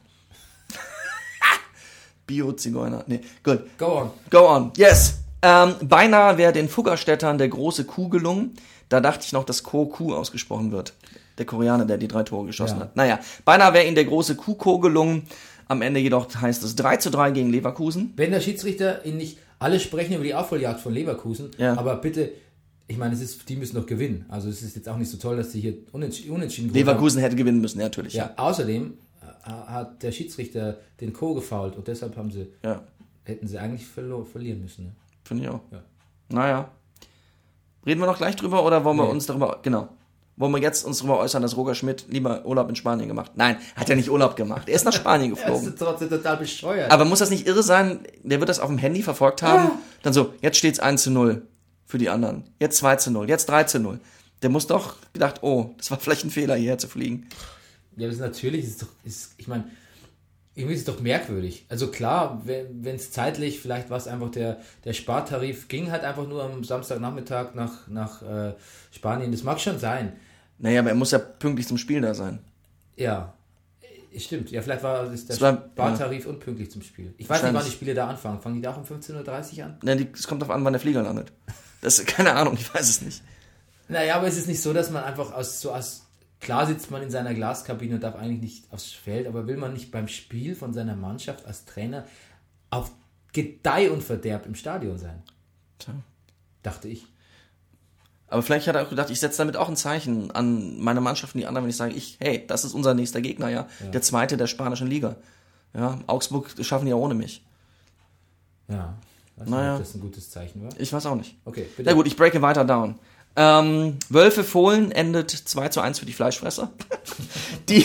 Bio-Zigeuner. Nee, gut. Go on. Go on, yes. Ähm, beinahe wäre den Fuggerstädtern der große Kuh gelungen. Da dachte ich noch, dass Ko Ku ausgesprochen wird. Der Koreaner, der die drei Tore geschossen ja. hat. Naja, beinahe wäre ihnen der große Kuh gelungen. Am Ende jedoch heißt es drei zu drei gegen Leverkusen. Wenn der Schiedsrichter ihn nicht... Alle sprechen über die Aufholjagd von Leverkusen, ja. aber bitte... Ich meine, es ist, die müssen doch gewinnen. Also es ist jetzt auch nicht so toll, dass sie hier unentschieden, unentschieden Leverkusen haben. Hätte gewinnen müssen, ja, natürlich. Ja, ja. Außerdem hat der Schiedsrichter den Co. gefoult und deshalb haben sie, ja. hätten sie eigentlich verlo- verlieren müssen. Ne? Finde ich auch. Ja. Naja. Reden wir noch gleich drüber oder wollen wir nee. uns darüber, genau, wollen wir jetzt uns darüber äußern, dass Roger Schmidt lieber Urlaub in Spanien gemacht hat? Nein, hat er nicht Urlaub gemacht. Er ist nach Spanien geflogen. Er ist trotzdem total bescheuert. Aber muss das nicht irre sein? Der wird das auf dem Handy verfolgt haben. Ja. Dann so, jetzt steht's eins zu null für die anderen. Jetzt zwei zu null, jetzt drei zu null. Der muss doch gedacht, oh, das war vielleicht ein Fehler, hierher zu fliegen. Ja, das ist natürlich, ist doch, ist, ich meine, irgendwie ist es doch merkwürdig. Also klar, wenn es zeitlich, vielleicht war es einfach der, der Spartarif, ging halt einfach nur am Samstagnachmittag nach, nach äh, Spanien. Das mag schon sein. Naja, aber er muss ja pünktlich zum Spiel da sein. Ja, stimmt. Ja, vielleicht war das der das war, Spartarif ja. unpünktlich zum Spiel. Ich weiß nicht, wann die Spiele da anfangen. Fangen die da auch um fünfzehn Uhr dreißig an? Nein, es kommt darauf an, wann der Flieger landet. Das ist keine Ahnung, ich weiß es nicht. Naja, aber es ist nicht so, dass man einfach aus so aus klar sitzt man in seiner Glaskabine und darf eigentlich nicht aufs Feld, aber will man nicht beim Spiel von seiner Mannschaft als Trainer auf Gedeih und Verderb im Stadion sein? Tja. Dachte ich. Aber vielleicht hat er auch gedacht, ich setze damit auch ein Zeichen an meine Mannschaft und die anderen, wenn ich sage, ich, hey, das ist unser nächster Gegner, ja, ja. Der zweite der spanischen Liga. Ja, Augsburg schaffen die ja ohne mich. Ja, weiß naja. nicht, ob das ein gutes Zeichen war. Ich weiß auch nicht. Okay, bitte. Na gut, ich breake weiter down. Ähm, Wölfe Fohlen endet zwei zu eins für die Fleischfresser. die,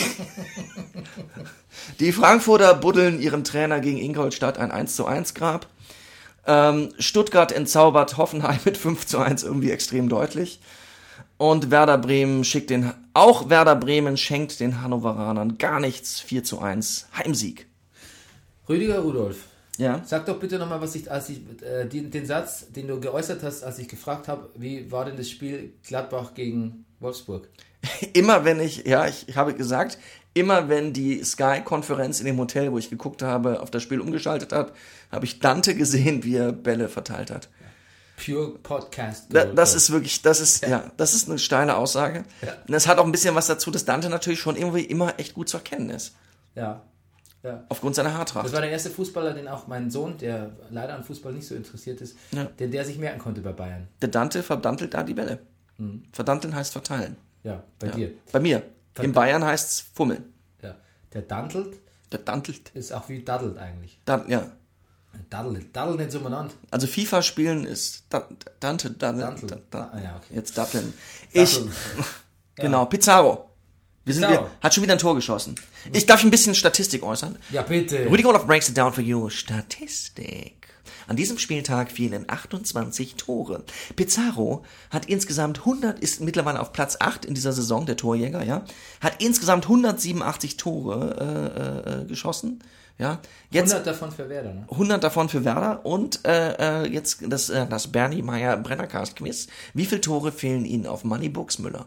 die Frankfurter buddeln ihrem Trainer gegen Ingolstadt ein eins zu eins Grab. Ähm, Stuttgart entzaubert Hoffenheim mit fünf zu eins irgendwie extrem deutlich. Und Werder Bremen schickt den, auch Werder Bremen schenkt den Hannoveranern gar nichts, vier zu eins Heimsieg. Rüdiger Rudolf. Ja. Sag doch bitte nochmal, was ich, als ich äh, den, den Satz, den du geäußert hast, als ich gefragt habe, wie war denn das Spiel Gladbach gegen Wolfsburg? Immer wenn ich, ja, ich, ich habe gesagt, immer wenn die Sky-Konferenz in dem Hotel, wo ich geguckt habe, auf das Spiel umgeschaltet hat, habe ich Dante gesehen, wie er Bälle verteilt hat. Pure Podcast. Da, das ist wirklich, das ist, ja. ja, das ist eine steile Aussage. Ja. Und das hat auch ein bisschen was dazu, dass Dante natürlich schon irgendwie immer echt gut zu erkennen ist. Ja. Ja. Aufgrund seiner Haartracht. Das war der erste Fußballer, den auch mein Sohn, der leider an Fußball nicht so interessiert ist, ja. den der sich merken konnte bei Bayern. Der Dante verdantelt da die Bälle. Mhm. Verdanteln heißt verteilen. Ja, bei ja. dir. Bei mir. Verdant- In Bayern heißt es fummeln. Ja. Der Dantelt. Der Dantelt. Ist auch wie Daddelt eigentlich. Dan- ja. Daddelt. Daddelt nicht so benannt. Also FIFA spielen ist da- Dante. Dante. Dantel. Da- da- Ah, ja, okay. Jetzt Datteln. Ich. Datteln. Genau, Pizarro. Wir sind Pizarro. wir, hat schon wieder ein Tor geschossen. Ich darf ein bisschen Statistik äußern. Ja, bitte. Rüdiger Rudolf breaks it down for you. Statistik. An diesem Spieltag fielen achtundzwanzig Tore. Pizarro hat insgesamt hundert, ist mittlerweile auf Platz acht in dieser Saison, der Torjäger, ja. Hat insgesamt hundertsiebenundachtzig Tore äh, äh, geschossen. Ja, jetzt hundert davon für Werder, ne? hundert davon für Werder und äh, jetzt das, äh, das Bernie Meyer Brennercast Quiz. Wie viele Tore fehlen Ihnen auf Moneybooks Müller?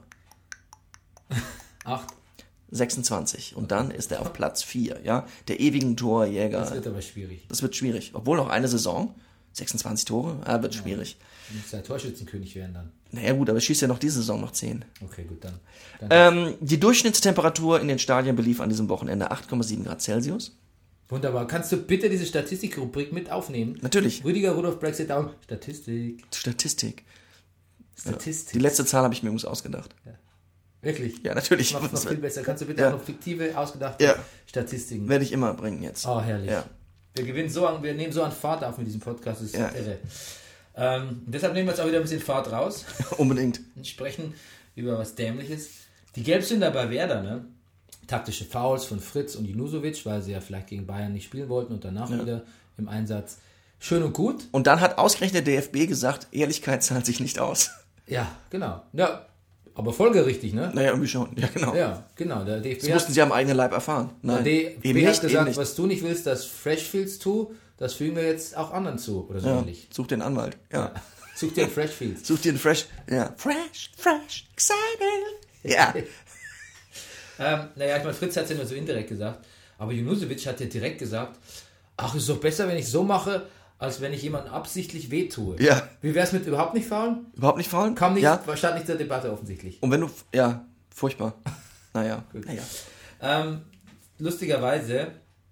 Acht. sechsundzwanzig. Und dann ist er auf Platz vier, ja, der ewigen Torjäger. Das wird aber schwierig. Das wird schwierig. Obwohl noch eine Saison, sechsundzwanzig Tore, ja, wird schwierig. Du musst ja Torschützenkönig werden dann. Naja gut, aber schießt ja noch diese Saison noch zehn. Okay, gut, dann. dann Ähm, die Durchschnittstemperatur in den Stadien belief an diesem Wochenende acht Komma sieben Grad Celsius. Wunderbar. Kannst du bitte diese Statistik-Rubrik mit aufnehmen? Natürlich. Rüdiger Rudolf breaks it down. Statistik. Statistik. Statistik. Die letzte Zahl habe ich mir übrigens ausgedacht. Ja. Wirklich? Ja, natürlich. Das macht es noch viel besser. Kannst du bitte Ja. auch noch fiktive, ausgedachte Ja. Statistiken? Werde ich immer bringen jetzt. Oh, herrlich. Ja. Wir gewinnen so an, wir nehmen so an Fahrt auf mit diesem Podcast. Das ist Ja. irre. Ähm, deshalb nehmen wir jetzt auch wieder ein bisschen Fahrt raus Unbedingt. und sprechen über was Dämliches. Die Gelbsünder bei Werder, ne? taktische Fouls von Fritz und Junusovic, weil sie ja vielleicht gegen Bayern nicht spielen wollten und danach ja. wieder im Einsatz. Schön und gut. Und dann hat ausgerechnet der D F B gesagt, Ehrlichkeit zahlt sich nicht aus. Ja, genau. Ja, aber folgerichtig, ne? Naja, irgendwie schon. Ja, genau. Ja, genau. Der D F B das mussten sie am eigenen Leib erfahren. Nein, der D F B eben hat nicht, gesagt, eben nicht. Was du nicht willst, dass Freshfields tu, das fügen wir jetzt auch anderen zu, oder so ja, ähnlich. Such den Anwalt. Ja. Ja. Such dir einen Freshfields. Such dir einen Fresh, ja. Fresh, fresh, excited. Ja. ähm, naja, ich meine, Fritz hat es ja nur so indirekt gesagt, aber Junusovic hat ja direkt gesagt, ach, ist doch besser, wenn ich so mache, als wenn ich jemanden absichtlich wehtue. Ja. Wie wär's mit überhaupt nicht faulen? Überhaupt nicht faulen? Kam nicht, ja. stand nicht zur Debatte offensichtlich. Und wenn du, ja, furchtbar. Naja. naja. Ähm, lustigerweise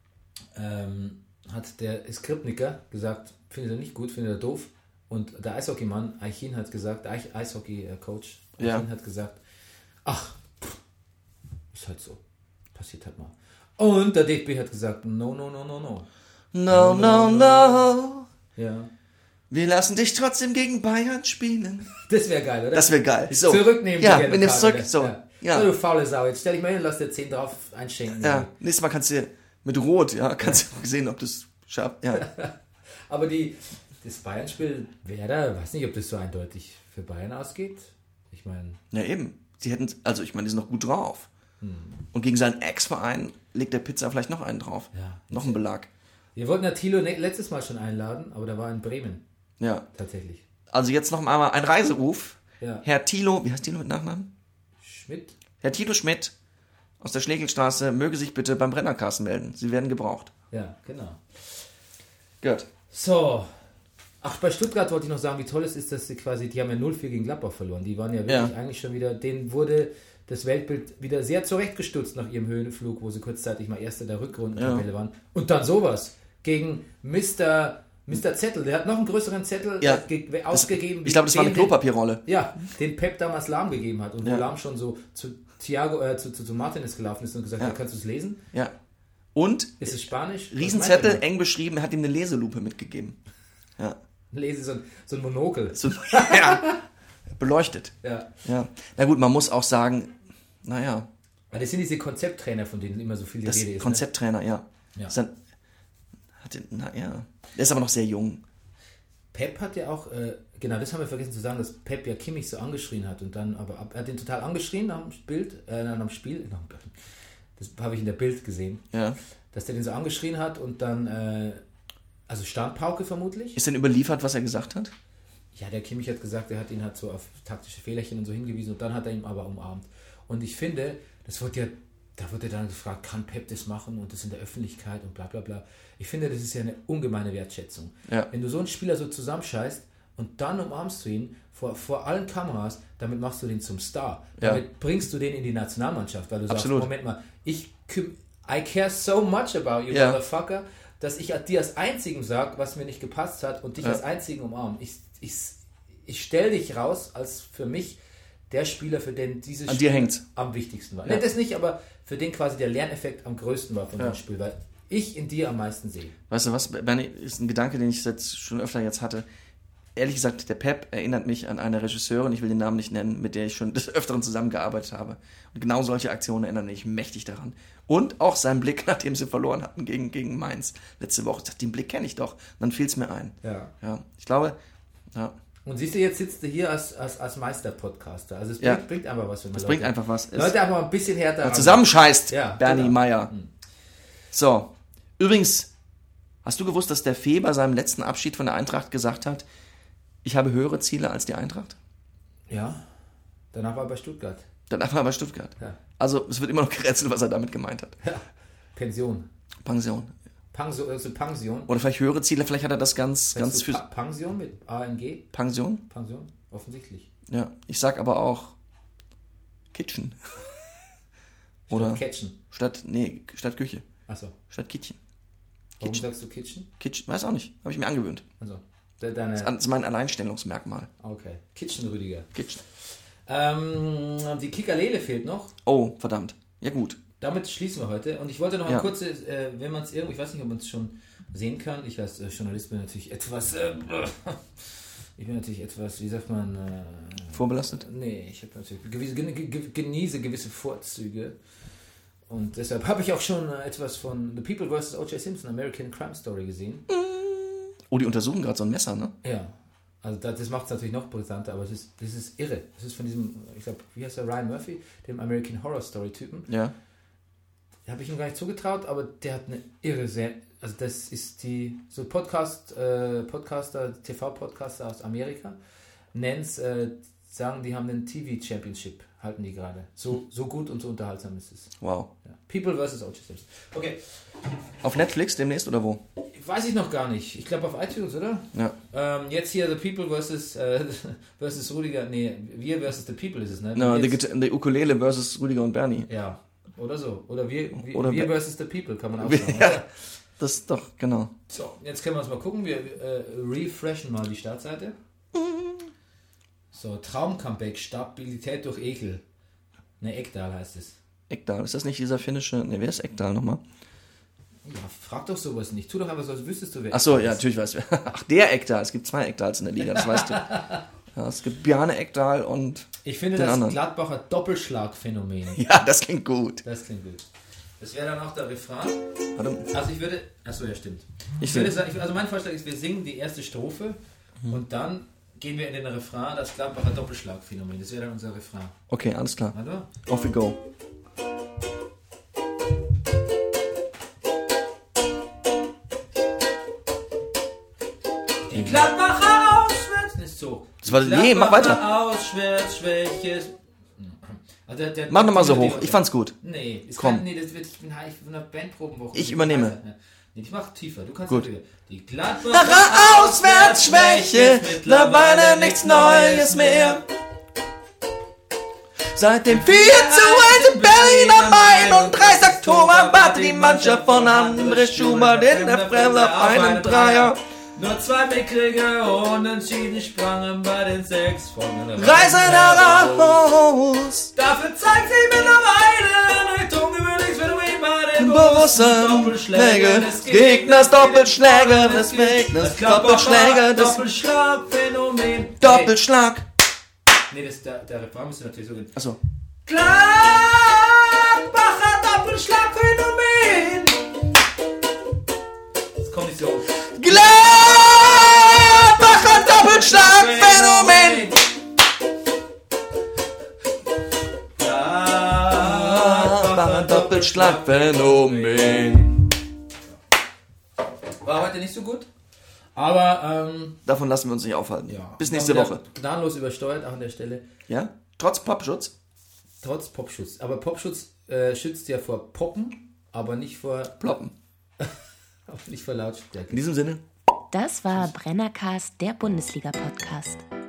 ähm, hat der Skripniker gesagt, findet er nicht gut, findet er doof. Und der Eishockeymann, Eichin, hat gesagt, der Eishockey-Coach, Eichin ja. hat gesagt, ach, pff, ist halt so. Passiert halt mal. Und der D F B hat gesagt, no, no, no, no, no. No, no, no. Ja. Wir lassen dich trotzdem gegen Bayern spielen. Das wäre geil, oder? Das wäre geil. So. Zurücknehmen. Ja, die wenn jetzt zurück. Karte. So. Ja. Ja. So, du faule Sau. Jetzt stell dich mal hin und lass dir zehn drauf einschenken. Ja. Nächstes Mal kannst du mit Rot, ja, kannst du sehen, ob das schafft. Ja. Aber die, das Bayern-Spiel, Werder, weiß nicht, ob das so eindeutig für Bayern ausgeht. Ich meine. Ja, eben. Sie hätten, also ich meine, die sind noch gut drauf. Hm. Und gegen seinen Ex-Verein legt der Pizza vielleicht noch einen drauf. Ja. Noch einen Belag. Wir wollten ja Thilo letztes Mal schon einladen, aber da war in Bremen. Ja. Tatsächlich. Also jetzt noch einmal ein Reiseruf. Ja. Herr Thilo, wie heißt Thilo mit Nachnamen? Schmidt. Herr Thilo Schmidt aus der Schlegelstraße möge sich bitte beim Brennercast melden. Sie werden gebraucht. Ja, genau. Gut. So. Ach, bei Stuttgart wollte ich noch sagen, wie toll es ist, dass sie quasi, die haben ja null vier gegen Gladbach verloren. Die waren ja wirklich Ja. eigentlich schon wieder, denen wurde das Weltbild wieder sehr zurechtgestutzt nach ihrem Höhenflug, wo sie kurzzeitig mal Erster der Rückrundentabelle ja. waren. Und dann sowas. Gegen Mister Mister Zettel, der hat noch einen größeren Zettel ja. ge- ausgegeben. Ich glaube, das war eine Klopapierrolle. Den, ja, den Pep damals Lahm gegeben hat. Und ja. wo Lahm schon so zu Thiago, äh, zu, zu, zu Martinez gelaufen ist und gesagt hat, ja. ja, kannst du es lesen? Ja. Und? Ist es Spanisch? Riesenzettel, eng beschrieben, er hat ihm eine Leselupe mitgegeben. Ja. Lese so ein, so ein Monokel. So, ja. Beleuchtet. Ja. ja. Na gut, man muss auch sagen, naja. Weil das sind diese Konzepttrainer, von denen immer so viel die das Rede ist. Konzepttrainer, ne? ja. ja. Ist dann, hat den, na ja. Der ist aber noch sehr jung. Pep hat ja auch, äh, genau, das haben wir vergessen zu sagen, dass Pep ja Kimmich so angeschrien hat und dann, aber er hat den total angeschrien nach dem Bild, äh, nach dem Spiel, das habe ich in der Bild gesehen, ja. dass der den so angeschrien hat und dann, äh, also Standpauke vermutlich. Ist denn überliefert, was er gesagt hat? Ja, der Kimmich hat gesagt, er hat ihn halt so auf taktische Fehlerchen und so hingewiesen und dann hat er ihn aber umarmt. Und ich finde, das wird ja, da wird ja dann gefragt, kann Pep das machen und das in der Öffentlichkeit und bla bla bla. Ich finde, das ist ja eine ungemeine Wertschätzung. Ja. Wenn du so einen Spieler so zusammenscheißt und dann umarmst du ihn vor, vor allen Kameras, damit machst du den zum Star. Ja. Damit bringst du den in die Nationalmannschaft, weil du Absolut. sagst, Moment mal, ich I care so much about you, ja. motherfucker, dass ich dir als Einzigen sage, was mir nicht gepasst hat und dich ja. als Einzigen umarme. Ich, ich, ich stelle dich raus als für mich der Spieler, für den dieses An Spiel dir hängt's. am wichtigsten war. Ja. Nee, das nicht, aber für den quasi der Lerneffekt am größten war von ja. dem Spiel, weil ich in dir am meisten sehe. Weißt du was, Bernie, ist ein Gedanke, den ich jetzt schon öfter jetzt hatte. Ehrlich gesagt, der Pep erinnert mich an eine Regisseurin, ich will den Namen nicht nennen, mit der ich schon des Öfteren zusammengearbeitet habe. Und genau solche Aktionen erinnern mich mächtig daran. Und auch sein Blick, nachdem sie verloren hatten gegen, gegen Mainz letzte Woche. Den Blick kenne ich doch. Und dann fiel es mir ein. Ja. ja. Ich glaube, ja. Und siehst du, jetzt sitzt du hier als, als, als Meister-Podcaster. Also es bringt, ja. bringt einfach was. Wenn man es Leute, bringt einfach was. Leute einfach ein bisschen härter zusammenscheißt, ja, Bernie genau. Meyer. Hm. So, übrigens, hast du gewusst, dass der Fee bei seinem letzten Abschied von der Eintracht gesagt hat, ich habe höhere Ziele als die Eintracht? Ja, danach war er bei Stuttgart. Danach war er bei Stuttgart. Ja. Also es wird immer noch gerätselt, was er damit gemeint hat. Ja. Pension. Pension. Pension, also Pension. Oder vielleicht höhere Ziele, vielleicht hat er das ganz, Weißt ganz du, für... Pa- Pension mit A N G? Pension? Pension, offensichtlich. Ja, ich sag aber auch Kitchen. Oder Kitchen. statt, nee, statt Küche. Achso. Statt Kitchen. Warum Kitchen. sagst du Kitchen? Kitchen, weiß auch nicht. Habe ich mir angewöhnt. Also, de- deine... Das ist mein Alleinstellungsmerkmal. Okay. Kitchen, Rüdiger. Kitchen. Ähm, die Kikalele fehlt noch. Oh, verdammt. Ja gut. Damit schließen wir heute. Und ich wollte noch ein Ja. kurzes, äh, wenn man es irgendwie, ich weiß nicht, ob man es schon sehen kann. Ich als äh, Journalist bin natürlich etwas, äh, ich bin natürlich etwas, wie sagt man? Äh, Vorbelastet? nee, ich habe natürlich gewisse, gen- ge- genieße gewisse Vorzüge. Und deshalb habe ich auch schon äh, etwas von The People versus O J. Simpson, American Crime Story gesehen. Oh, die untersuchen gerade so ein Messer, ne? Ja, also das, das macht es natürlich noch brisanter, aber es ist, das ist irre. Das ist von diesem, ich glaube, wie heißt der, Ryan Murphy, dem American Horror Story Typen. Ja. Habe ich ihm gar nicht zugetraut, aber der hat eine irre Serie. Also das ist die, so Podcast, äh, Podcaster, T V-Podcaster aus Amerika, nennen's, äh, sagen, die haben den T V Championship, halten die gerade. So, so gut und so unterhaltsam ist es. Wow. Ja. People versus O J. Simpson. Okay. Auf Netflix demnächst oder wo? Weiß ich noch gar nicht. Ich glaube auf iTunes, oder? Ja. Ähm, jetzt hier The People versus, äh, versus Rudiger. Nee, wir versus The People ist es, ne? No, Jetzt, die, Gita- die Ukulele versus Rüdiger und Bernie. ja, oder so. Oder wir, wir, Oder wir Be- versus The People, kann man auch sagen. Ja, das ist doch, genau. So, jetzt können wir uns mal gucken. Wir äh, refreshen mal die Startseite. So, Traum-Comeback, Stabilität durch Ekel. Ne, Ekdal heißt es. Ekdal, ist das nicht dieser finnische, ne, wer ist Ekdal nochmal? Ja, frag doch sowas nicht. Tu doch einfach so, als wüsstest du, wer Achso, Ekdal ja, ist. natürlich weiß ich. Ach, der Ekdal, es gibt zwei Ekdals in der Liga, das weißt du. Ja, es gibt Bjarne Ekdal und Ich finde den das anderen. Gladbacher Doppelschlag-Phänomen. Ja, das klingt gut. Das klingt gut. Das wäre dann auch der Refrain. Warte, Also ich würde... Achso, ja, stimmt. Ich Ich würde sing. sagen, ich- also mein Vorschlag ist, wir singen die erste Strophe und dann gehen wir in den Refrain, das Gladbacher Doppelschlag-Phänomen. Das wäre dann unser Refrain. okay, alles klar. Oder? Off we go. Die Gladbacher auswärts... Nicht so. Das war- Die nee, mach Gladbacher weiter. Auswärts, schwäches... Also der, der, Mach nochmal so die- hoch, ich fand's gut. Nee, es Komm. Kann, nee, das wird, ich bin ich bin in einer Bandprobenwoche. Ich übernehme. Nee, ich mach tiefer. Du kannst Gut. wieder. Die Gladbacher Nachher Auswärtsschwäche, mittlerweile nichts Neues mehr. Seit dem vier zu eins in Berlin am Main und dreißigsten Oktober warte die Mannschaft von André Schubert in der Fremde auf einen Dreier. Nur zwei mickrige Unentschieden sprangen bei den sechs von den Reise heraus, Dafür zeigt sie mittlerweile ein recht ungewöhnliches Phänomen bei den Borussen, Doppelschläge des Gegners, Doppelschläge des Gegners, Doppelschläge des Doppelschlag-Phänomen. Doppelschlag. Nee, das, der, der Refrain müsste natürlich so gehen. Achso. Gladbacher Doppelschlag-Phänomen. Das kommt nicht so hoch. Gladbacher Doppelschlag-Phänomen. Gladbacher Doppelschlag-Phänomen. War heute nicht so gut. Aber, ähm, Davon lassen wir uns nicht aufhalten. ja. Bis nächste War wieder Woche. Gnadenlos übersteuert, auch an der Stelle. Ja? Trotz Popschutz? Trotz Popschutz. Aber Popschutz äh, schützt ja vor Poppen, aber nicht vor, Ploppen. aber nicht vor Lautstärke. In diesem Sinne. Das war Brennercast, der Bundesliga-Podcast.